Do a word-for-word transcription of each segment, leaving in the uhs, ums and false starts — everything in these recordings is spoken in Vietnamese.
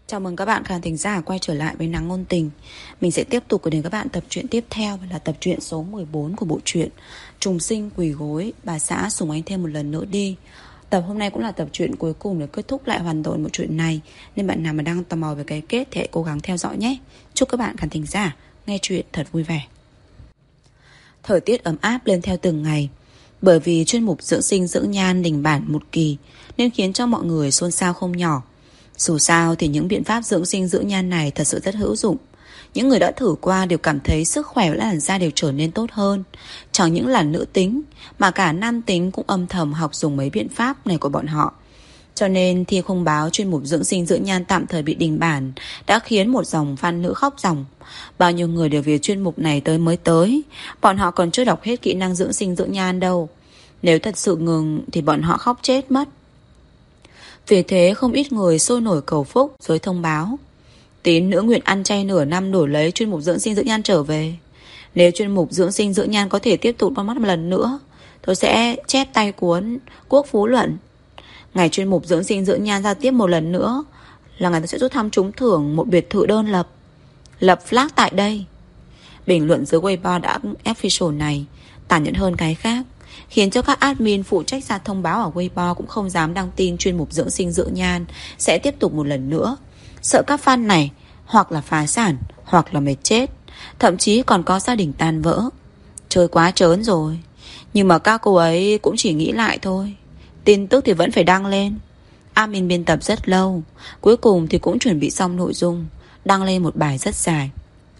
Chào mừng các bạn khán thính giả quay trở lại với Nắng Ngôn Tình. Mình sẽ tiếp tục gửi đến các bạn tập truyện tiếp theo là tập truyện số mười bốn của bộ truyện Trùng Sinh Quỳ Gối, bà xã sủng anh thêm một lần nữa đi. Tập hôm nay cũng là tập truyện cuối cùng để kết thúc lại hoàn toàn bộ truyện này, nên bạn nào mà đang tò mò về cái kết thì hãy cố gắng theo dõi nhé. Chúc các bạn khán thính giả nghe truyện thật vui vẻ. Thời tiết ấm áp lên theo từng ngày. Bởi vì chuyên mục dưỡng sinh dưỡng nhan đình bản một kỳ nên khiến cho mọi người xôn xao không nhỏ. Dù sao thì những biện pháp dưỡng sinh dưỡng nhan này thật sự rất hữu dụng. Những người đã thử qua đều cảm thấy sức khỏe và làn da đều trở nên tốt hơn. Chẳng những là nữ tính mà cả nam tính cũng âm thầm học dùng mấy biện pháp này của bọn họ. Cho nên thi không báo chuyên mục dưỡng sinh dưỡng nhan tạm thời bị đình bản đã khiến một dòng fan nữ khóc ròng. Bao nhiêu người đều vì chuyên mục này tới mới tới. Bọn họ còn chưa đọc hết kỹ năng dưỡng sinh dưỡng nhan đâu. Nếu thật sự ngừng thì bọn họ khóc chết mất. Vì thế không ít người sôi nổi cầu phúc rồi thông báo tín nữ nguyện ăn chay nửa năm đổi lấy chuyên mục dưỡng sinh dưỡng nhan trở về. Nếu chuyên mục dưỡng sinh dưỡng nhan có thể tiếp tục bắt mắt một lần nữa, tôi sẽ chép tay cuốn Quốc Phú Luận. Ngày chuyên mục dưỡng sinh dưỡng nhan ra tiếp một lần nữa là ngày tôi sẽ rút thăm trúng thưởng một biệt thự đơn lập. Lập flag tại đây. Bình luận dưới Weibo đã official này tàn nhẫn hơn cái khác, khiến cho các admin phụ trách ra thông báo ở Weibo cũng không dám đăng tin chuyên mục dưỡng sinh dưỡng nhan sẽ tiếp tục một lần nữa. Sợ các fan này hoặc là phá sản hoặc là mệt chết, thậm chí còn có gia đình tan vỡ. Chơi quá trớn rồi. Nhưng mà các cô ấy cũng chỉ nghĩ lại thôi. Tin tức thì vẫn phải đăng lên. Admin biên tập rất lâu, cuối cùng thì cũng chuẩn bị xong nội dung, đăng lên một bài rất dài.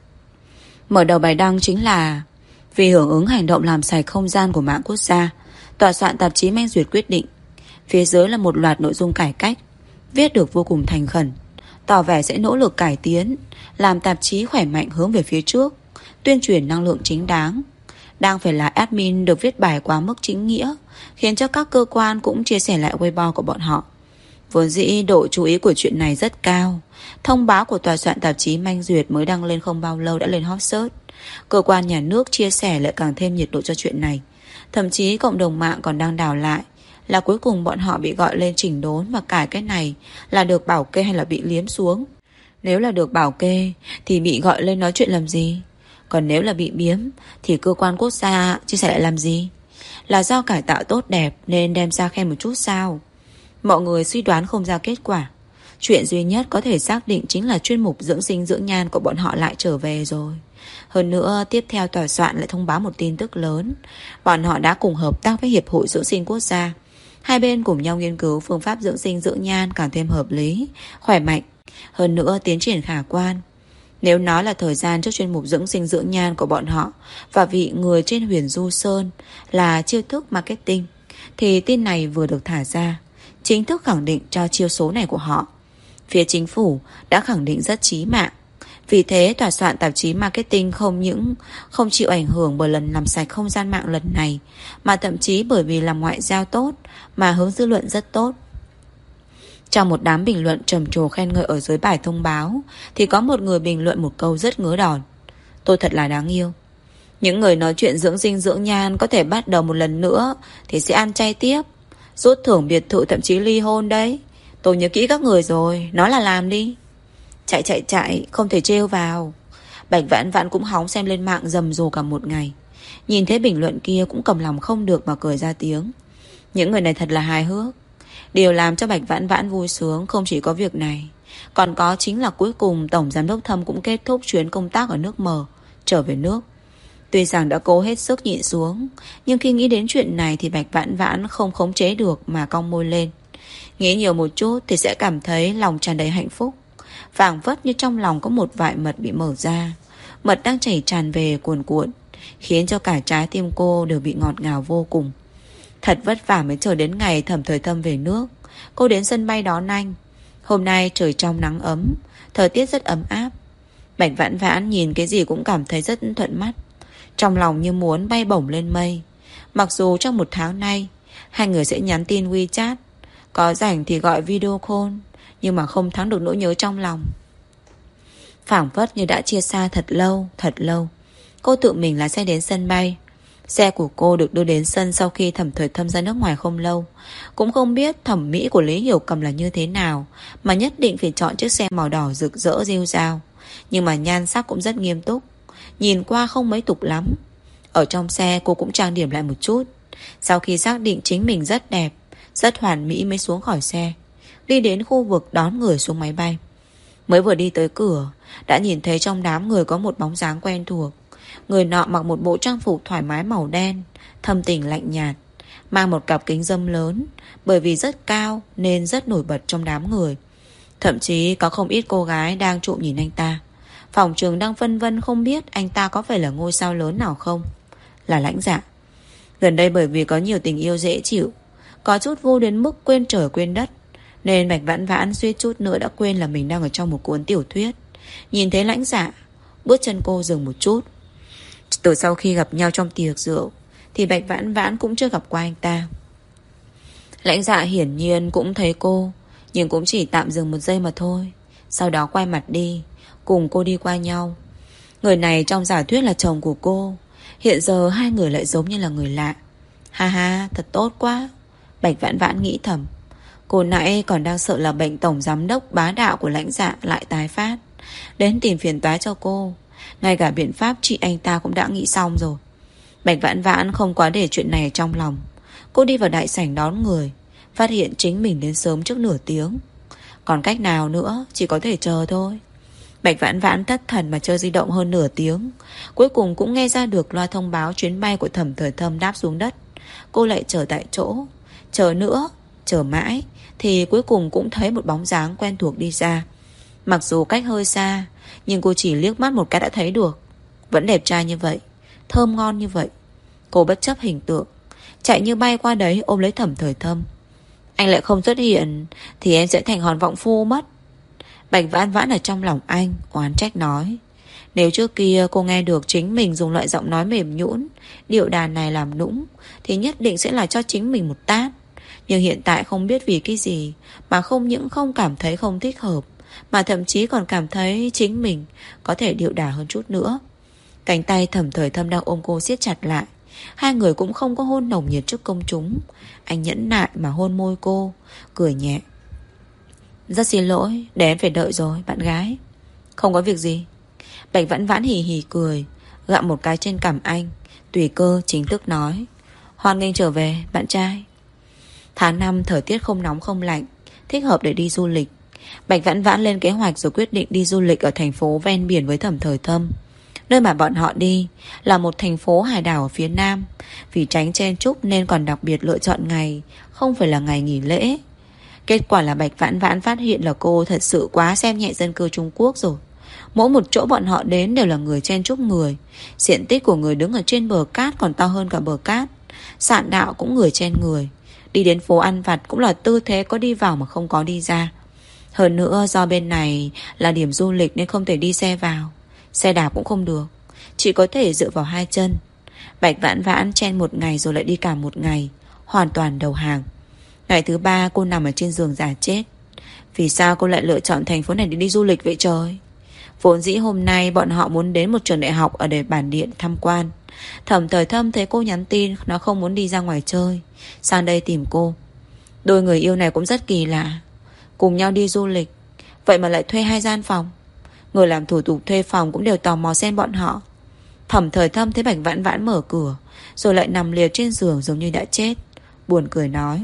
Mở đầu bài đăng chính là: vì hưởng ứng hành động làm sạch không gian của mạng quốc gia, tòa soạn tạp chí Minh Duyệt quyết định. Phía dưới là một loạt nội dung cải cách, viết được vô cùng thành khẩn, tỏ vẻ sẽ nỗ lực cải tiến, làm tạp chí khỏe mạnh hướng về phía trước, tuyên truyền năng lượng chính đáng. Đang phải là admin được viết bài quá mức chính nghĩa, khiến cho các cơ quan cũng chia sẻ lại Weibo của bọn họ. Vốn dĩ độ chú ý của chuyện này rất cao. Thông báo của tòa soạn tạp chí Minh Duyệt mới đăng lên không bao lâu đã lên hot search. Cơ quan nhà nước chia sẻ lại càng thêm nhiệt độ cho chuyện này. Thậm chí cộng đồng mạng còn đang đào lại là cuối cùng bọn họ bị gọi lên chỉnh đốn và cải cái này là được bảo kê hay là bị liếm xuống. Nếu là được bảo kê thì bị gọi lên nói chuyện làm gì? Còn nếu là bị biếm thì cơ quan quốc gia chia sẻ lại làm gì? Là do cải tạo tốt đẹp nên đem ra khen một chút sao? Mọi người suy đoán không ra kết quả. Chuyện duy nhất có thể xác định chính là chuyên mục dưỡng sinh dưỡng nhan của bọn họ lại trở về rồi. Hơn nữa, tiếp theo tòa soạn lại thông báo một tin tức lớn. Bọn họ đã cùng hợp tác với Hiệp hội Dưỡng sinh Quốc gia. Hai bên cùng nhau nghiên cứu phương pháp dưỡng sinh dưỡng nhan càng thêm hợp lý, khỏe mạnh. Hơn nữa, tiến triển khả quan. Nếu nói là thời gian trước chuyên mục dưỡng sinh dưỡng nhan của bọn họ và vị người trên Huyền Du Sơn là chiêu thức marketing, thì tin này vừa được thả ra, chính thức khẳng định cho chiêu số này của họ. Phía chính phủ đã khẳng định rất chí mạng. Vì thế tòa soạn tạp chí marketing không những không chịu ảnh hưởng bởi lần làm sạch không gian mạng lần này, mà thậm chí bởi vì làm ngoại giao tốt mà hướng dư luận rất tốt. Trong một đám bình luận trầm trồ khen ngợi ở dưới bài thông báo thì có một người bình luận một câu rất ngứa đòn: tôi thật là đáng yêu. Những người nói chuyện dưỡng sinh dưỡng nhan có thể bắt đầu một lần nữa thì sẽ ăn chay tiếp, rút thưởng biệt thự, thậm chí ly hôn đấy. Tôi nhớ kỹ các người rồi, nói là làm đi. Chạy chạy chạy, không thể trêu vào. Bạch Vãn Vãn cũng hóng xem lên mạng rầm rồ cả một ngày. Nhìn thấy bình luận kia cũng cầm lòng không được mà cười ra tiếng. Những người này thật là hài hước. Điều làm cho Bạch Vãn Vãn vui sướng không chỉ có việc này, còn có chính là cuối cùng Tổng Giám đốc Thâm cũng kết thúc chuyến công tác ở nước mờ, trở về nước. Tuy rằng đã cố hết sức nhịn xuống, nhưng khi nghĩ đến chuyện này thì Bạch Vãn Vãn không khống chế được mà cong môi lên. Nghĩ nhiều một chút thì sẽ cảm thấy lòng tràn đầy hạnh phúc, phảng phất như trong lòng có một vại mật bị mở ra. Mật đang chảy tràn về cuồn cuộn, khiến cho cả trái tim cô đều bị ngọt ngào vô cùng. Thật vất vả mới chờ đến ngày Thẩm Thời Thâm về nước. Cô đến sân bay đón anh. Hôm nay trời trong nắng ấm, thời tiết rất ấm áp. Bạch Vãn Vãn nhìn cái gì cũng cảm thấy rất thuận mắt, trong lòng như muốn bay bổng lên mây. Mặc dù trong một tháng nay hai người sẽ nhắn tin WeChat, có rảnh thì gọi video call, nhưng mà không thắng được nỗi nhớ trong lòng. Phảng phất như đã chia xa thật lâu, thật lâu. Cô tự mình lái xe đến sân bay. Xe của cô được đưa đến sân sau khi Thẩm Thời Thâm ra nước ngoài không lâu. Cũng không biết thẩm mỹ của Lý Hiểu Cầm là như thế nào mà nhất định phải chọn chiếc xe màu đỏ rực rỡ rêu rao. Nhưng mà nhan sắc cũng rất nghiêm túc, nhìn qua không mấy tục lắm. Ở trong xe cô cũng trang điểm lại một chút. Sau khi xác định chính mình rất đẹp, rất hoàn mỹ mới xuống khỏi xe, đi đến khu vực đón người xuống máy bay. Mới vừa đi tới cửa, đã nhìn thấy trong đám người có một bóng dáng quen thuộc. Người nọ mặc một bộ trang phục thoải mái màu đen, thâm tình lạnh nhạt, mang một cặp kính râm lớn. Bởi vì rất cao nên rất nổi bật trong đám người. Thậm chí có không ít cô gái đang trộm nhìn anh ta. Phòng trường đang phân vân không biết anh ta có phải là ngôi sao lớn nào không. Là Lãnh Dạ. Gần đây bởi vì có nhiều tình yêu dễ chịu, có chút vô đến mức quên trời quên đất, nên Bạch Vãn Vãn suýt chút nữa đã quên là mình đang ở trong một cuốn tiểu thuyết. Nhìn thấy Lãnh Dạ, bước chân cô dừng một chút. Từ sau khi gặp nhau trong tiệc rượu thì Bạch Vãn Vãn cũng chưa gặp qua anh ta. Lãnh Dạ hiển nhiên cũng thấy cô, nhưng cũng chỉ tạm dừng một giây mà thôi. Sau đó quay mặt đi, cùng cô đi qua nhau. Người này trong giả thuyết là chồng của cô, hiện giờ hai người lại giống như là người lạ. Ha ha, thật tốt quá, Bạch Vãn Vãn nghĩ thầm. Cô nãy còn đang sợ là bệnh tổng giám đốc bá đạo của Lãnh Dạ lại tái phát, đến tìm phiền toái cho cô. Ngay cả biện pháp trị anh ta cũng đã nghĩ xong rồi. Bạch Vãn Vãn không quá để chuyện này trong lòng. Cô đi vào đại sảnh đón người, phát hiện chính mình đến sớm trước nửa tiếng. Còn cách nào nữa, chỉ có thể chờ thôi. Bạch Vãn Vãn thất thần mà chơi di động hơn nửa tiếng, cuối cùng cũng nghe ra được loa thông báo chuyến bay của Thẩm Thời Thâm đáp xuống đất. Cô lại chờ tại chỗ, chờ nữa, chờ mãi, thì cuối cùng cũng thấy một bóng dáng quen thuộc đi ra. Mặc dù cách hơi xa, nhưng cô chỉ liếc mắt một cái đã thấy được. Vẫn đẹp trai như vậy, thơm ngon như vậy. Cô bất chấp hình tượng, chạy như bay qua đấy ôm lấy Thẩm Thời Thâm. Anh lại không xuất hiện thì em sẽ thành hòn vọng phu mất. Bạch Vãn Vãn ở trong lòng anh oán trách nói. Nếu trước kia cô nghe được chính mình dùng loại giọng nói mềm nhũn, điệu đàn này làm nũng, thì nhất định sẽ là cho chính mình một tát. Nhưng hiện tại không biết vì cái gì mà không những không cảm thấy không thích hợp, mà thậm chí còn cảm thấy chính mình có thể điệu đà hơn chút nữa. Cánh tay Thẩm Thời Thâm đang ôm cô siết chặt lại. Hai người cũng không có hôn nồng nhiệt trước công chúng. Anh nhẫn nại mà hôn môi cô, cười nhẹ. Rất xin lỗi, để em phải đợi rồi bạn gái. Không có việc gì. Bạch Vãn Vãn hì hì cười, gặm một cái trên cằm anh, tùy cơ chính thức nói. Hoan nghênh trở về bạn trai. Tháng năm thời tiết không nóng không lạnh, thích hợp để đi du lịch. Bạch Vãn Vãn lên kế hoạch rồi quyết định đi du lịch ở thành phố ven biển với Thẩm Thời Thâm. Nơi mà bọn họ đi là một thành phố hải đảo ở phía nam. Vì tránh chen chúc nên còn đặc biệt lựa chọn ngày không phải là ngày nghỉ lễ. Kết quả là Bạch Vãn Vãn phát hiện là cô thật sự quá xem nhẹ dân cư Trung Quốc rồi. Mỗi một chỗ bọn họ đến đều là người chen chúc người. Diện tích của người đứng ở trên bờ cát còn to hơn cả bờ cát. Sạn đạo cũng người chen người. Đi đến phố ăn vặt cũng là tư thế có đi vào mà không có đi ra. Hơn nữa do bên này là điểm du lịch nên không thể đi xe vào, xe đạp cũng không được, chỉ có thể dựa vào hai chân. Bạch Vãn Vãn chen một ngày rồi lại đi cả một ngày, hoàn toàn đầu hàng. Ngày thứ ba cô nằm ở trên giường giả chết. Vì sao cô lại lựa chọn thành phố này để đi du lịch vậy trời? Vốn dĩ hôm nay bọn họ muốn đến một trường đại học ở để bản địa tham quan. Thẩm Thời Thâm thấy cô nhắn tin, nó không muốn đi ra ngoài chơi, sang đây tìm cô. Đôi người yêu này cũng rất kỳ lạ, cùng nhau đi du lịch, vậy mà lại thuê hai gian phòng. Người làm thủ tục thuê phòng cũng đều tò mò xem bọn họ. Thẩm Thời Thâm thấy Bạch Vãn Vãn mở cửa, rồi lại nằm liệt trên giường giống như đã chết, buồn cười nói.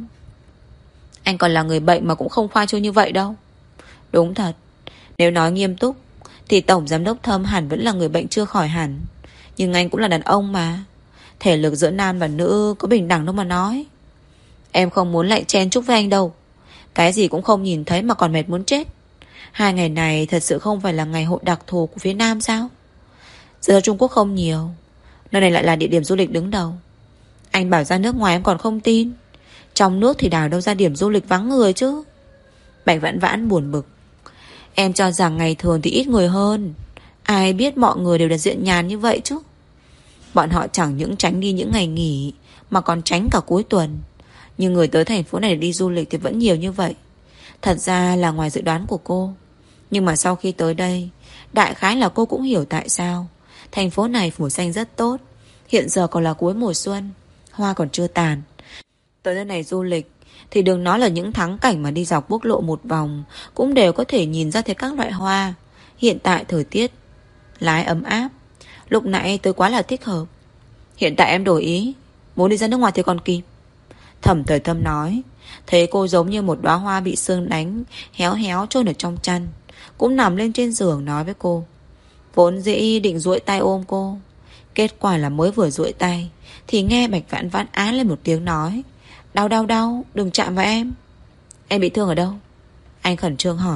Anh còn là người bệnh mà cũng không khoa trương như vậy đâu. Đúng thật, nếu nói nghiêm túc thì Tổng Giám đốc Thâm hẳn vẫn là người bệnh chưa khỏi hẳn. Nhưng anh cũng là đàn ông mà, thể lực giữa nam và nữ có bình đẳng đâu mà nói. Em không muốn lại chen chúc với anh đâu. Cái gì cũng không nhìn thấy mà còn mệt muốn chết. Hai ngày này thật sự không phải là ngày hội đặc thù của phía Nam sao? Giờ Trung Quốc không nhiều, nơi này lại là địa điểm du lịch đứng đầu. Anh bảo ra nước ngoài em còn không tin, trong nước thì đào đâu ra điểm du lịch vắng người chứ. Bạch Vãn Vãn buồn bực. Em cho rằng ngày thường thì ít người hơn, ai biết mọi người đều là diện nhàn như vậy chứ. Bọn họ chẳng những tránh đi những ngày nghỉ mà còn tránh cả cuối tuần. Nhưng người tới thành phố này để đi du lịch thì vẫn nhiều như vậy. Thật ra là ngoài dự đoán của cô. Nhưng mà sau khi tới đây, đại khái là cô cũng hiểu tại sao thành phố này phủ xanh rất tốt, Hiện giờ còn là cuối mùa xuân, hoa còn chưa tàn. Tới nơi này du lịch thì đừng nói là những thắng cảnh mà đi dọc quốc lộ một vòng cũng đều có thể nhìn ra thấy các loại hoa. Hiện tại thời tiết lái ấm áp, lúc nãy tôi quá là thích hợp. Hiện tại em đổi ý, muốn đi ra nước ngoài thì còn kịp. Thẩm Thời Thâm nói. Thấy cô giống như một đóa hoa bị sương đánh, héo héo trôn ở trong chăn, cũng nằm lên trên giường nói với cô. Vốn dĩ định duỗi tay ôm cô, kết quả là mới vừa duỗi tay thì nghe Bạch Vãn Vãn á lên một tiếng nói. Đau đau đau, đừng chạm vào em. Em bị thương ở đâu? Anh khẩn trương hỏi.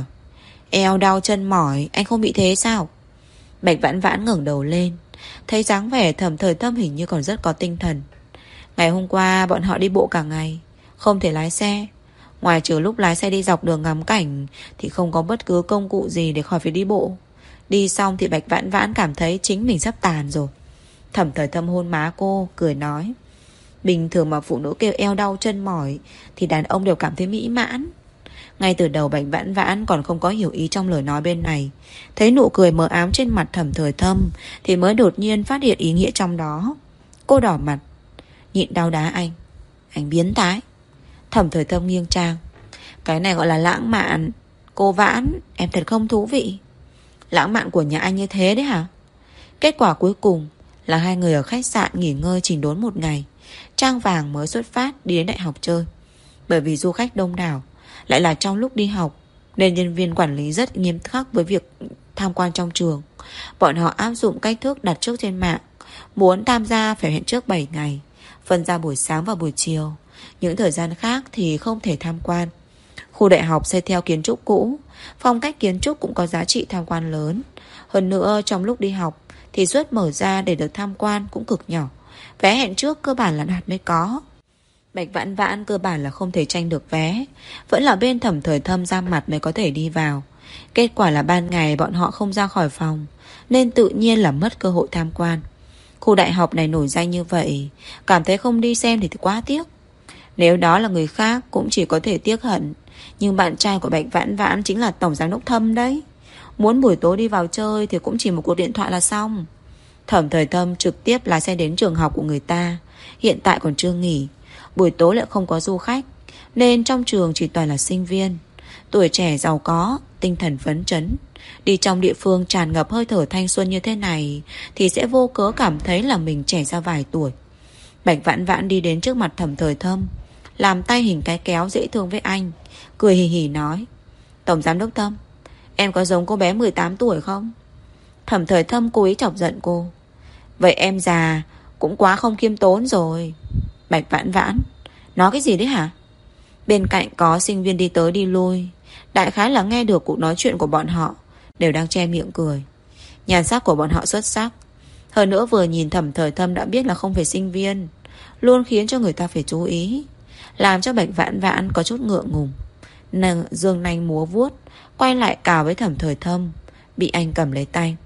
Eo đau chân mỏi, anh không bị thế sao? Bạch Vãn Vãn ngẩng đầu lên, thấy dáng vẻ Thẩm Thời Thâm hình như còn rất có tinh thần. Ngày hôm qua bọn họ đi bộ cả ngày, không thể lái xe. Ngoài trừ lúc lái xe đi dọc đường ngắm cảnh thì không có bất cứ công cụ gì để khỏi phải đi bộ. Đi xong thì Bạch Vãn Vãn cảm thấy chính mình sắp tàn rồi. Thẩm Thời Thâm hôn má cô, cười nói. Bình thường mà phụ nữ kêu eo đau chân mỏi thì đàn ông đều cảm thấy mỹ mãn. Ngay từ đầu Bạch Vãn Vãn còn không có hiểu ý trong lời nói bên này. Thấy nụ cười mờ ám trên mặt Thẩm Thời Thâm thì mới đột nhiên phát hiện ý nghĩa trong đó. Cô đỏ mặt. Nhịn đau đá anh. Anh biến thái. Thẩm Thời Thâm nghiêng trang. Cái này gọi là lãng mạn. Cô Vãn, em thật không thú vị. Lãng mạn của nhà anh như thế đấy hả? Kết quả cuối cùng là hai người ở khách sạn nghỉ ngơi chỉnh đốn một ngày. Trang Vàng mới xuất phát đi đến đại học chơi. Bởi vì du khách đông đảo, lại là trong lúc đi học, nên nhân viên quản lý rất nghiêm khắc với việc tham quan trong trường. Bọn họ áp dụng cách thức đặt trước trên mạng. Muốn tham gia phải hẹn trước bảy ngày, phân ra buổi sáng và buổi chiều. Những thời gian khác thì không thể tham quan. Khu đại học xây theo kiến trúc cũ, phong cách kiến trúc cũng có giá trị tham quan lớn. Hơn nữa trong lúc đi học thì suất mở ra để được tham quan cũng cực nhỏ. Vé hẹn trước cơ bản là đặt mới có. Bạch Vãn Vãn cơ bản là không thể tranh được vé, vẫn là bên Thẩm Thời Thâm ra mặt mới có thể đi vào. Kết quả là ban ngày bọn họ không ra khỏi phòng, nên tự nhiên là mất cơ hội tham quan. Khu đại học này nổi danh như vậy, cảm thấy không đi xem thì quá tiếc. Nếu đó là người khác cũng chỉ có thể tiếc hận. Nhưng bạn trai của Bạch Vãn Vãn chính là Tổng Giám đốc Thâm đấy. Muốn buổi tối đi vào chơi thì cũng chỉ một cuộc điện thoại là xong. Thẩm Thời Thâm trực tiếp lái xe đến trường học của người ta. Hiện tại còn chưa nghỉ, buổi tối lại không có du khách, nên trong trường chỉ toàn là sinh viên. Tuổi trẻ giàu có, tinh thần phấn chấn. Đi trong địa phương tràn ngập hơi thở thanh xuân như thế này thì sẽ vô cớ cảm thấy là mình trẻ ra vài tuổi. Bạch Vãn Vãn đi đến trước mặt Thẩm Thời Thâm, làm tay hình cái kéo dễ thương với anh, cười hì hì nói. Tổng Giám đốc Thâm, em có giống cô bé mười tám tuổi không? Thẩm Thời Thâm cố ý chọc giận cô. Vậy em già cũng quá không khiêm tốn rồi. Bạch Vãn Vãn, nói cái gì đấy hả? Bên cạnh có sinh viên đi tới đi lui, đại khái là nghe được cuộc nói chuyện của bọn họ, đều đang che miệng cười. Nhan sắc của bọn họ xuất sắc, hơn nữa vừa nhìn Thẩm Thời Thâm đã biết là không phải sinh viên, luôn khiến cho người ta phải chú ý, làm cho Bạch Vãn Vãn có chút ngượng ngùng. Nàng dương nanh múa vuốt, quay lại cào với Thẩm Thời Thâm, bị anh cầm lấy tay.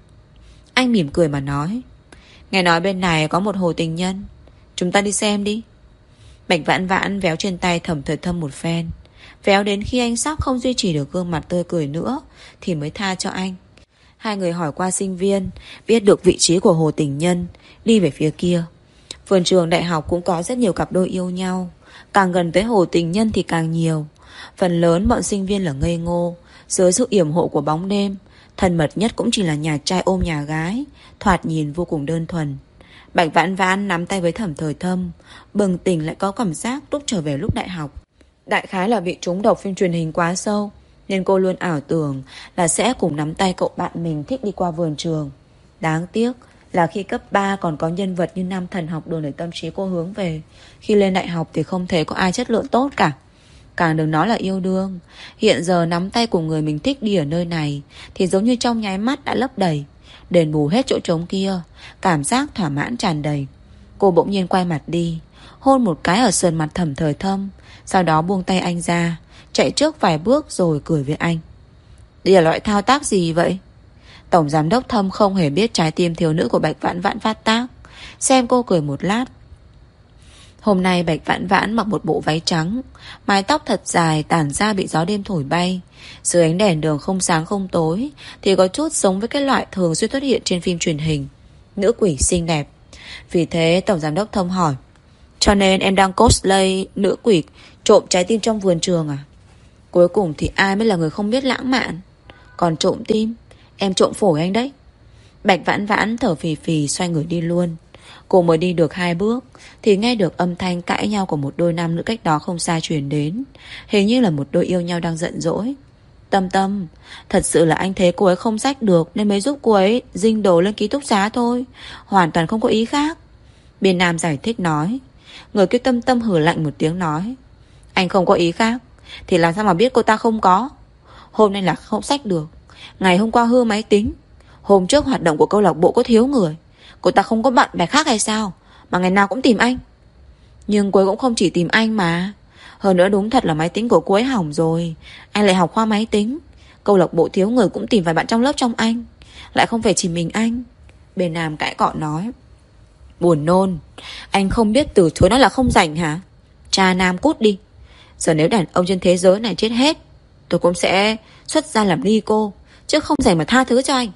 Anh mỉm cười mà nói. Nghe nói bên này có một hồ tình nhân, chúng ta đi xem đi. Bạch Vãn Vãn véo trên tay Thẩm Thời Thâm một phen, véo đến khi anh sắp không duy trì được gương mặt tươi cười nữa thì mới tha cho anh. Hai người hỏi qua sinh viên, biết được vị trí của hồ tình nhân, đi về phía kia. Vườn trường đại học cũng có rất nhiều cặp đôi yêu nhau, càng gần tới hồ tình nhân thì càng nhiều. Phần lớn bọn sinh viên là ngây ngô, dưới sự yểm hộ của bóng đêm. Thân mật nhất cũng chỉ là nhà trai ôm nhà gái, thoạt nhìn vô cùng đơn thuần. Bạch Vãn Vãn nắm tay với Thẩm Thời Thâm, bừng tỉnh lại có cảm giác lúc trở về lúc đại học. Đại khái là bị trúng độc phim truyền hình quá sâu, nên cô luôn ảo tưởng là sẽ cùng nắm tay cậu bạn mình thích đi qua vườn trường. Đáng tiếc là khi cấp ba còn có nhân vật như nam thần học đường để tâm trí cô hướng về, khi lên đại học thì không thể có ai chất lượng tốt cả. Càng đừng nói là yêu đương. Hiện giờ nắm tay của người mình thích đi ở nơi này thì giống như trong nháy mắt đã lấp đầy, đền bù hết chỗ trống kia. Cảm giác thỏa mãn tràn đầy. Cô bỗng nhiên quay mặt đi, hôn một cái ở sườn mặt Thẩm Thời Thâm, sau đó buông tay anh ra, chạy trước vài bước rồi cười với anh. Đây là loại thao tác gì vậy? Tổng Giám đốc Thâm không hề biết trái tim thiếu nữ của Bạch Vãn Vãn phát tác. Xem cô cười một lát. Hôm nay Bạch Vãn Vãn mặc một bộ váy trắng, mái tóc thật dài tản ra bị gió đêm thổi bay. Dưới ánh đèn đường không sáng không tối thì có chút giống với cái loại thường xuyên xuất hiện trên phim truyền hình. Nữ quỷ xinh đẹp. Vì thế tổng giám đốc Thông hỏi: Cho nên em đang cosplay nữ quỷ trộm trái tim trong vườn trường à? Cuối cùng thì ai mới là người không biết lãng mạn? Còn trộm tim, em trộm phổi anh đấy. Bạch Vãn Vãn thở phì phì xoay người đi luôn. Cô mới đi được hai bước thì nghe được âm thanh cãi nhau của một đôi nam nữ cách đó không xa truyền đến. Hình như là một đôi yêu nhau đang giận dỗi. Tâm Tâm, thật sự là anh thấy cô ấy không xách được nên mới giúp cô ấy dinh đồ lên ký túc xá thôi, hoàn toàn không có ý khác. Biên Nam giải thích nói. Người kia Tâm Tâm hừ lạnh một tiếng nói: Anh không có ý khác thì làm sao mà biết cô ta không có? Hôm nay là không xách được, ngày hôm qua hư máy tính, hôm trước hoạt động của câu lạc bộ có thiếu người, cô ta không có bạn bè khác hay sao mà ngày nào cũng tìm anh? Nhưng cô ấy cũng không chỉ tìm anh mà. Hơn nữa đúng thật là máy tính của cô ấy hỏng rồi, anh lại học khoa máy tính, câu lạc bộ thiếu người cũng tìm vài bạn trong lớp trong anh, lại không phải chỉ mình anh. Bên Nam cãi cọ nói. Buồn nôn. Anh không biết từ chối nó là không rảnh hả? Cha Nam cút đi. Giờ nếu đàn ông trên thế giới này chết hết, tôi cũng sẽ xuất ra làm ly cô, chứ không rảnh mà tha thứ cho anh.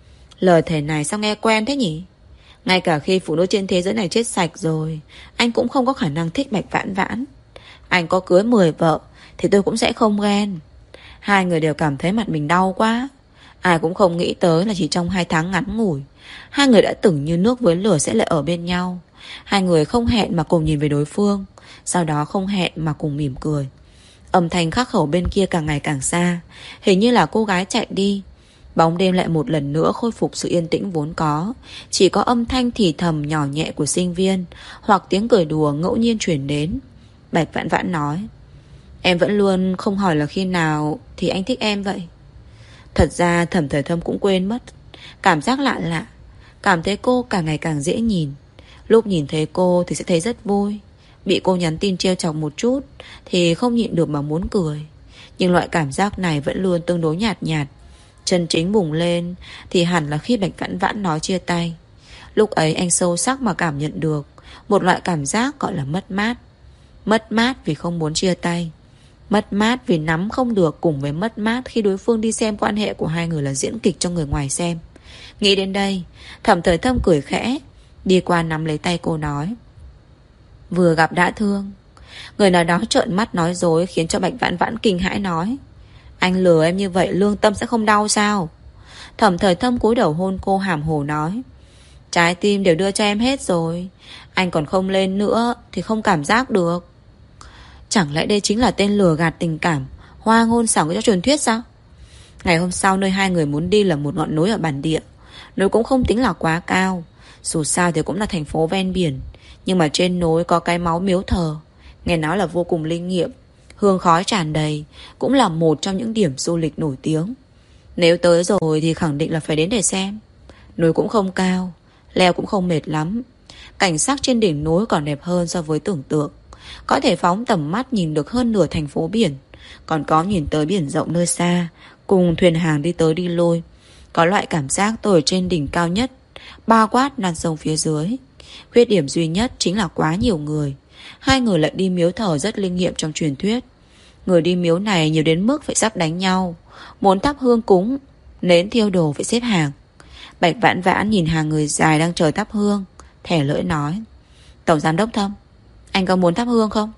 Lời thề này sao nghe quen thế nhỉ? Ngay cả khi phụ nữ trên thế giới này chết sạch rồi, anh cũng không có khả năng thích Bạch Vãn Vãn. Anh có cưới mười vợ thì tôi cũng sẽ không ghen. Hai người đều cảm thấy mặt mình đau quá. Ai cũng không nghĩ tới là chỉ trong hai tháng ngắn ngủi, hai người đã từng như nước với lửa sẽ lại ở bên nhau. Hai người không hẹn mà cùng nhìn về đối phương, sau đó không hẹn mà cùng mỉm cười. Âm thanh khắc khẩu bên kia càng ngày càng xa, hình như là cô gái chạy đi. Bóng đêm lại một lần nữa khôi phục sự yên tĩnh vốn có. Chỉ có âm thanh thì thầm nhỏ nhẹ của sinh viên, hoặc tiếng cười đùa ngẫu nhiên chuyển đến. Bạch Vãn Vãn nói: Em vẫn luôn không hỏi là khi nào thì anh thích em vậy. Thật ra Thẩm Thời Thâm cũng quên mất. Cảm giác lạ lạ, cảm thấy cô càng ngày càng dễ nhìn. Lúc nhìn thấy cô thì sẽ thấy rất vui. Bị cô nhắn tin trêu chọc một chút thì không nhịn được mà muốn cười. Nhưng loại cảm giác này vẫn luôn tương đối nhạt nhạt. Chân chính bùng lên thì hẳn là khi Bạch Vãn Vãn nói chia tay. Lúc ấy anh sâu sắc mà cảm nhận được một loại cảm giác gọi là mất mát. Mất mát vì không muốn chia tay, mất mát vì nắm không được, cùng với mất mát khi đối phương đi xem quan hệ của hai người là diễn kịch cho người ngoài xem. Nghĩ đến đây, Thẩm Thời Thâm cười khẽ, đi qua nắm lấy tay cô nói: Vừa gặp đã thương. Người nào đó trợn mắt nói dối khiến cho Bạch Vãn Vãn kinh hãi nói: Anh lừa em như vậy lương tâm sẽ không đau sao? Thẩm Thời Thâm cúi đầu hôn cô hàm hồ nói: Trái tim đều đưa cho em hết rồi, anh còn không lên nữa thì không cảm giác được. Chẳng lẽ đây chính là tên lừa gạt tình cảm, hoa ngôn xảo ngữ cho truyền thuyết sao? Ngày hôm sau nơi hai người muốn đi là một ngọn núi ở bản địa. Núi cũng không tính là quá cao, dù sao thì cũng là thành phố ven biển. Nhưng mà trên núi có cái máu miếu thờ, nghe nói là vô cùng linh nghiệm, hương khói tràn đầy, cũng là một trong những điểm du lịch nổi tiếng. Nếu tới rồi thì khẳng định là phải đến để xem. Núi cũng không cao, leo cũng không mệt lắm. Cảnh sắc trên đỉnh núi còn đẹp hơn so với tưởng tượng. Có thể phóng tầm mắt nhìn được hơn nửa thành phố biển, còn có nhìn tới biển rộng nơi xa, cùng thuyền hàng đi tới đi lui. Có loại cảm giác tôi ở trên đỉnh cao nhất, bao quát non sông phía dưới. Khuyết điểm duy nhất chính là quá nhiều người. Hai người lại đi miếu thờ rất linh nghiệm trong truyền thuyết. Người đi miếu này nhiều đến mức phải sắp đánh nhau. Muốn thắp hương cúng, nến thiêu đồ phải xếp hàng. Bạch Vãn Vãn nhìn hàng người dài đang chờ thắp hương, thẻ lưỡi nói: Tổng giám đốc Thâm, anh có muốn thắp hương không?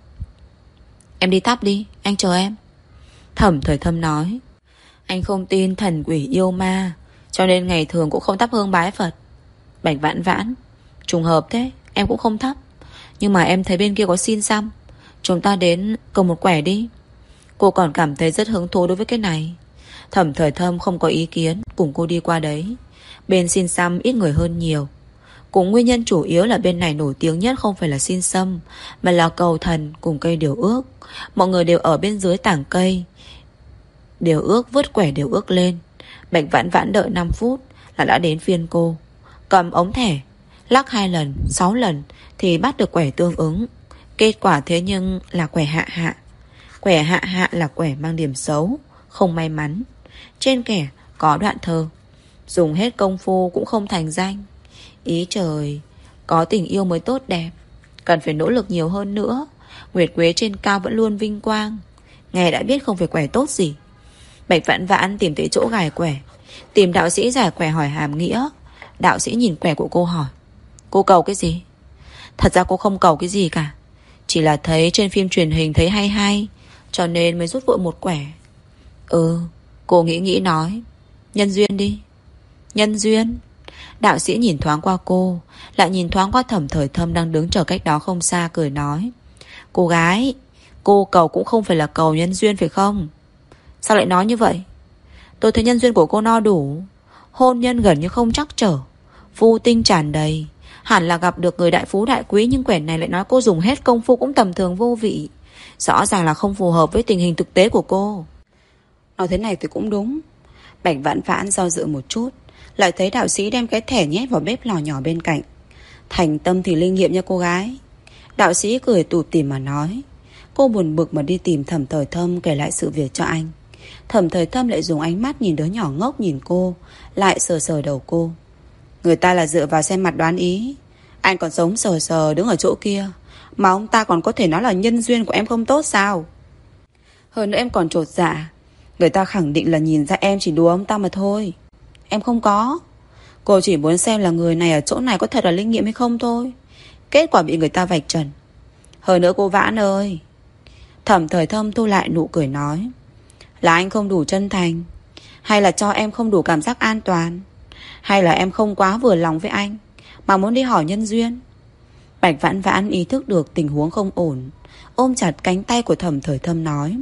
Em đi thắp đi, anh chờ em. Thẩm Thời Thâm nói: Anh không tin thần quỷ yêu ma, cho nên ngày thường cũng không thắp hương bái Phật. Bạch Vãn Vãn: Trùng hợp thế, em cũng không thắp. Nhưng mà em thấy bên kia có xin xăm, chúng ta đến cầu một quẻ đi. Cô còn cảm thấy rất hứng thú đối với cái này. Thẩm Thời Thâm không có ý kiến, cùng cô đi qua đấy. Bên xin xăm ít người hơn nhiều. Cũng nguyên nhân chủ yếu là bên này nổi tiếng nhất không phải là xin xăm, mà là cầu thần cùng cây điều ước. Mọi người đều ở bên dưới tảng cây điều ước, vứt quẻ điều ước lên. Bạch Vãn Vãn đợi năm phút là đã đến phiên cô. Cầm ống thẻ, lắc hai lần, sáu lần thì bắt được quẻ tương ứng. Kết quả thế nhưng là quẻ hạ hạ. Quẻ hạ hạ là quẻ mang điểm xấu, không may mắn. Trên kẻ có đoạn thơ: Dùng hết công phu cũng không thành danh. Ý trời, có tình yêu mới tốt đẹp, cần phải nỗ lực nhiều hơn nữa. Nguyệt quế trên cao vẫn luôn vinh quang. Nghe đã biết không phải quẻ tốt gì. Bạch Vãn Vãn tìm tới chỗ gài quẻ, tìm đạo sĩ giải quẻ hỏi hàm nghĩa. Đạo sĩ nhìn quẻ của cô hỏi: Cô cầu cái gì? Thật ra cô không cầu cái gì cả. Chỉ là thấy trên phim truyền hình thấy hay hay, cho nên mới rút vội một quẻ. Ừ, cô nghĩ nghĩ nói. Nhân duyên đi. Nhân duyên? Đạo sĩ nhìn thoáng qua cô, lại nhìn thoáng qua Thẩm Thời Thâm đang đứng chờ cách đó không xa, cười nói. Cô gái, cô cầu cũng không phải là cầu nhân duyên phải không? Sao lại nói như vậy? Tôi thấy nhân duyên của cô no đủ. Hôn nhân gần như không trắc trở, phu tinh tràn đầy, hẳn là gặp được người đại phú đại quý. Nhưng quẻ này lại nói cô dùng hết công phu cũng tầm thường vô vị. Rõ ràng là không phù hợp với tình hình thực tế của cô. Nói thế này thì cũng đúng. Bạch Vãn Vãn do dự một chút, lại thấy đạo sĩ đem cái thẻ nhét vào bếp lò nhỏ bên cạnh. Thành tâm thì linh nghiệm nha cô gái. Đạo sĩ cười tủm tỉm mà nói. Cô buồn bực mà đi tìm Thẩm Thời Thâm kể lại sự việc cho anh. Thẩm Thời Thâm lại dùng ánh mắt nhìn đứa nhỏ ngốc nhìn cô, lại sờ sờ đầu cô. Người ta là dựa vào xem mặt đoán ý. Anh còn sống sờ sờ đứng ở chỗ kia, mà ông ta còn có thể nói là nhân duyên của em không tốt sao? Hơn nữa em còn chột dạ. Người ta khẳng định là nhìn ra em chỉ đùa ông ta mà thôi. Em không có. Cô chỉ muốn xem là người này ở chỗ này có thật là linh nghiệm hay không thôi. Kết quả bị người ta vạch trần. Hơn nữa cô Vãn ơi. Thẩm Thời Thâm thu lại nụ cười nói. Là anh không đủ chân thành, hay là cho em không đủ cảm giác an toàn, hay là em không quá vừa lòng với anh mà muốn đi hỏi nhân duyên? Bạch Vãn Vãn ý thức được tình huống không ổn, ôm chặt cánh tay của Thẩm Thời Thâm nói.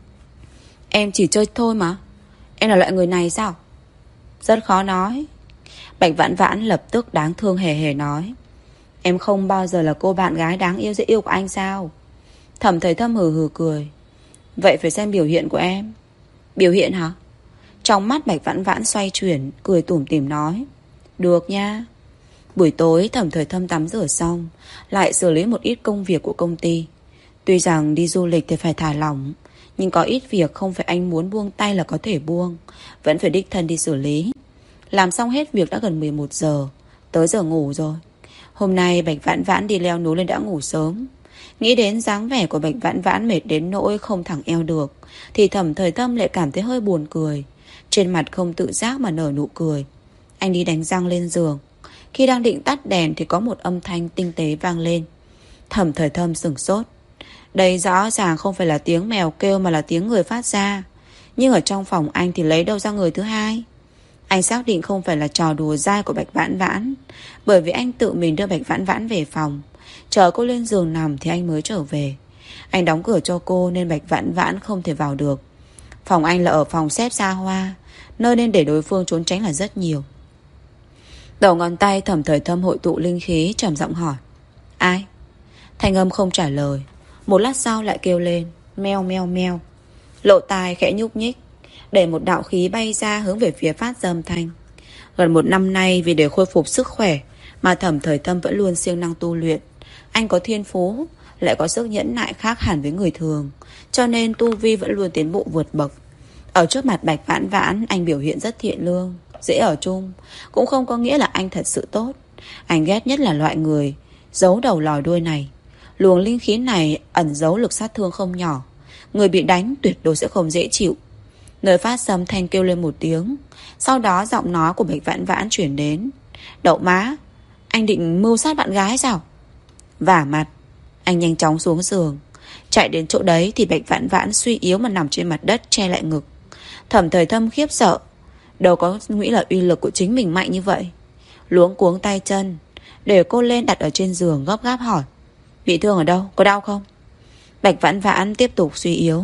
Em chỉ chơi thôi mà. Em là loại người này sao? Rất khó nói. Bạch Vãn Vãn lập tức đáng thương hề hề nói. Em không bao giờ là cô bạn gái đáng yêu dễ yêu của anh sao? Thẩm Thời Thâm hừ hừ cười. Vậy phải xem biểu hiện của em. Biểu hiện hả? Trong mắt Bạch Vãn Vãn xoay chuyển, cười tủm tỉm nói. Được nha. Buổi tối Thẩm Thời Thâm tắm rửa xong, lại xử lý một ít công việc của công ty. Tuy rằng đi du lịch thì phải thả lỏng, nhưng có ít việc không phải anh muốn buông tay là có thể buông, vẫn phải đích thân đi xử lý. Làm xong hết việc đã gần mười một giờ, tới giờ ngủ rồi. Hôm nay Bạch Vãn Vãn đi leo núi lên đã ngủ sớm. Nghĩ đến dáng vẻ của Bạch Vãn Vãn mệt đến nỗi không thẳng eo được, thì Thẩm Thời Thâm lại cảm thấy hơi buồn cười. Trên mặt không tự giác mà nở nụ cười. Anh đi đánh răng lên giường. Khi đang định tắt đèn thì có một âm thanh tinh tế vang lên. Thẩm Thời Thâm sửng sốt. Đây rõ ràng không phải là tiếng mèo kêu mà là tiếng người phát ra. Nhưng ở trong phòng anh thì lấy đâu ra người thứ hai? Anh xác định không phải là trò đùa dai của Bạch Vãn Vãn, bởi vì anh tự mình đưa Bạch Vãn Vãn về phòng, chờ cô lên giường nằm thì anh mới trở về. Anh đóng cửa cho cô nên Bạch Vãn Vãn không thể vào được. Phòng anh là ở phòng xếp xa hoa, nơi nên để đối phương trốn tránh là rất nhiều. Đầu ngón tay Thẩm Thời Thâm hội tụ linh khí, trầm giọng hỏi. Ai? Thanh âm không trả lời. Một lát sau lại kêu lên. Meo meo meo. Lộ tai khẽ nhúc nhích, để một đạo khí bay ra hướng về phía phát ra âm thanh. Gần một năm nay vì để khôi phục sức khỏe mà Thẩm Thời Thâm vẫn luôn siêng năng tu luyện. Anh có thiên phú, lại có sức nhẫn nại khác hẳn với người thường, cho nên tu vi vẫn luôn tiến bộ vượt bậc. Ở trước mặt Bạch Vãn Vãn, anh biểu hiện rất thiện lương, dễ ở chung, cũng không có nghĩa là anh thật sự tốt. Anh ghét nhất là loại người giấu đầu lòi đuôi này. Luồng linh khí này ẩn giấu lực sát thương không nhỏ. Người bị đánh tuyệt đối sẽ không dễ chịu. Nơi phát sâm thanh kêu lên một tiếng. Sau đó giọng nói của Bạch Vãn Vãn chuyển đến. Đậu má, anh định mưu sát bạn gái sao? Vả mặt. Anh nhanh chóng xuống giường. Chạy đến chỗ đấy thì Bạch Vãn Vãn suy yếu mà nằm trên mặt đất che lại ngực. Thẩm Thời Thâm khiếp sợ. Đâu có nghĩ là uy lực của chính mình mạnh như vậy. Luống cuống tay chân, để cô lên đặt ở trên giường, gấp gáp hỏi. Bị thương ở đâu? Có đau không? Bạch Vãn Vãn tiếp tục suy yếu.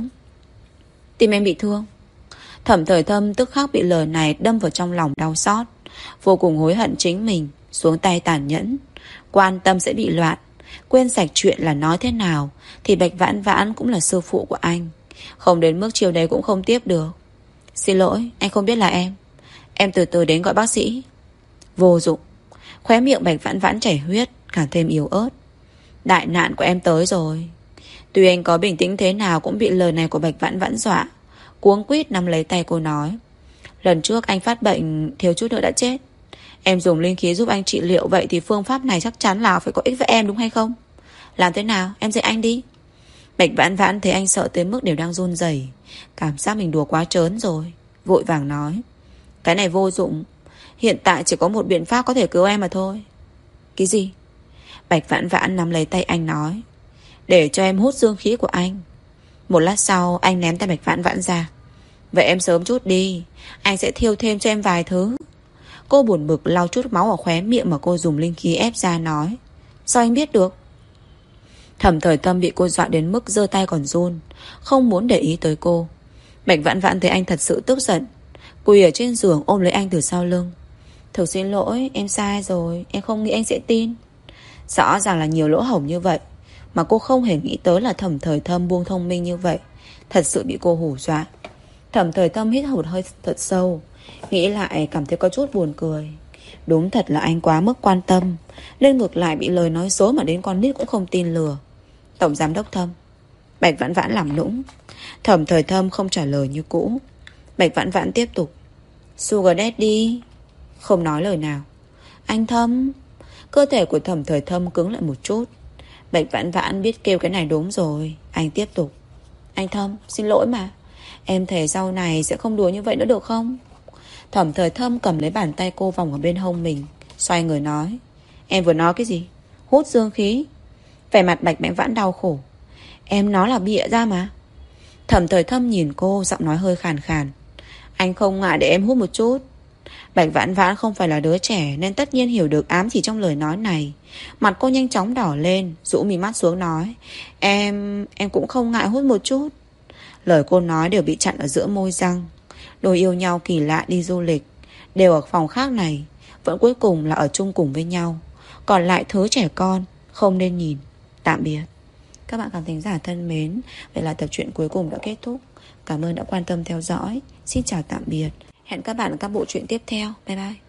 Tim em bị thương. Thẩm Thời Thâm tức khắc bị lời này đâm vào trong lòng đau xót, vô cùng hối hận chính mình xuống tay tàn nhẫn. Quan tâm sẽ bị loạn, quên sạch chuyện là nói thế nào thì Bạch Vãn Vãn cũng là sư phụ của anh, không đến mức chiều đấy cũng không tiếp được. Xin lỗi, anh không biết là em. Em từ từ đến gọi bác sĩ. Vô dụng. Khóe miệng Bạch Vãn Vãn chảy huyết, càng thêm yếu ớt. Đại nạn của em tới rồi. Tuy anh có bình tĩnh thế nào cũng bị lời này của Bạch Vãn Vãn dọa. Cuống quýt nắm lấy tay cô nói. Lần trước anh phát bệnh thiếu chút nữa đã chết. Em dùng linh khí giúp anh trị liệu, vậy thì phương pháp này chắc chắn là phải có ích với em đúng hay không? Làm thế nào? Em dạy anh đi. Bạch Vãn Vãn thấy anh sợ tới mức đều đang run rẩy, cảm giác mình đùa quá trớn rồi, vội vàng nói. Cái này vô dụng. Hiện tại chỉ có một biện pháp có thể cứu em mà thôi. Cái gì? Bạch Vãn Vãn nắm lấy tay anh nói, để cho em hút dương khí của anh. Một lát sau anh ném tay Bạch Vãn Vãn ra. Vậy em sớm chút đi, anh sẽ thiêu thêm cho em vài thứ. Cô buồn bực lau chút máu ở khóe miệng mà cô dùng linh khí ép ra nói, sao anh biết được? Thẩm Thời Tâm bị cô dọa đến mức giơ tay còn run, không muốn để ý tới cô. Bạch Vãn Vãn thấy anh thật sự tức giận, quỳ ở trên giường ôm lấy anh từ sau lưng. Thực xin lỗi, em sai rồi, em không nghĩ anh sẽ tin. Rõ ràng là nhiều lỗ hổng như vậy mà cô không hề nghĩ tới là Thẩm Thời Thâm buông thông minh như vậy. Thật sự bị cô hù dọa. Thẩm Thời Tâm hít một hơi thật sâu, nghĩ lại cảm thấy có chút buồn cười. Đúng thật là anh quá mức quan tâm, nên ngược lại bị lời nói dối mà đến con nít cũng không tin lừa. Tổng giám đốc Thâm. Bạch Vãn Vãn làm nũng. Thẩm Thời Thâm không trả lời như cũ. Bạch Vãn Vãn tiếp tục, Sugar Daddy. Không nói lời nào. Anh Thâm. Cơ thể của Thẩm Thời Thâm cứng lại một chút. Bạch Vãn Vãn biết kêu cái này đúng rồi. Anh tiếp tục, anh Thâm, xin lỗi mà, em thề sau này sẽ không đùa như vậy nữa được không? Thẩm Thời Thâm cầm lấy bàn tay cô vòng ở bên hông mình, xoay người nói, em vừa nói cái gì? Hút dương khí? Vẻ mặt Bạch Vãn Vãn đau khổ. Em nói là bịa ra mà. Thẩm Thời Thâm nhìn cô, giọng nói hơi khàn khàn, anh không ngại để em hút một chút. Bạch Vãn Vãn không phải là đứa trẻ nên tất nhiên hiểu được ám chỉ trong lời nói này. Mặt cô nhanh chóng đỏ lên, rũ mí mắt xuống nói, Em... em cũng không ngại hút một chút. Lời cô nói đều bị chặn ở giữa môi răng. Đôi yêu nhau kỳ lạ đi du lịch, đều ở phòng khác này, vẫn cuối cùng là ở chung cùng với nhau. Còn lại thứ trẻ con không nên nhìn. Tạm biệt. Các bạn khán thính giả thân mến, vậy là tập truyện cuối cùng đã kết thúc. Cảm ơn đã quan tâm theo dõi. Xin chào tạm biệt. Hẹn các bạn ở các bộ truyện tiếp theo. Bye bye.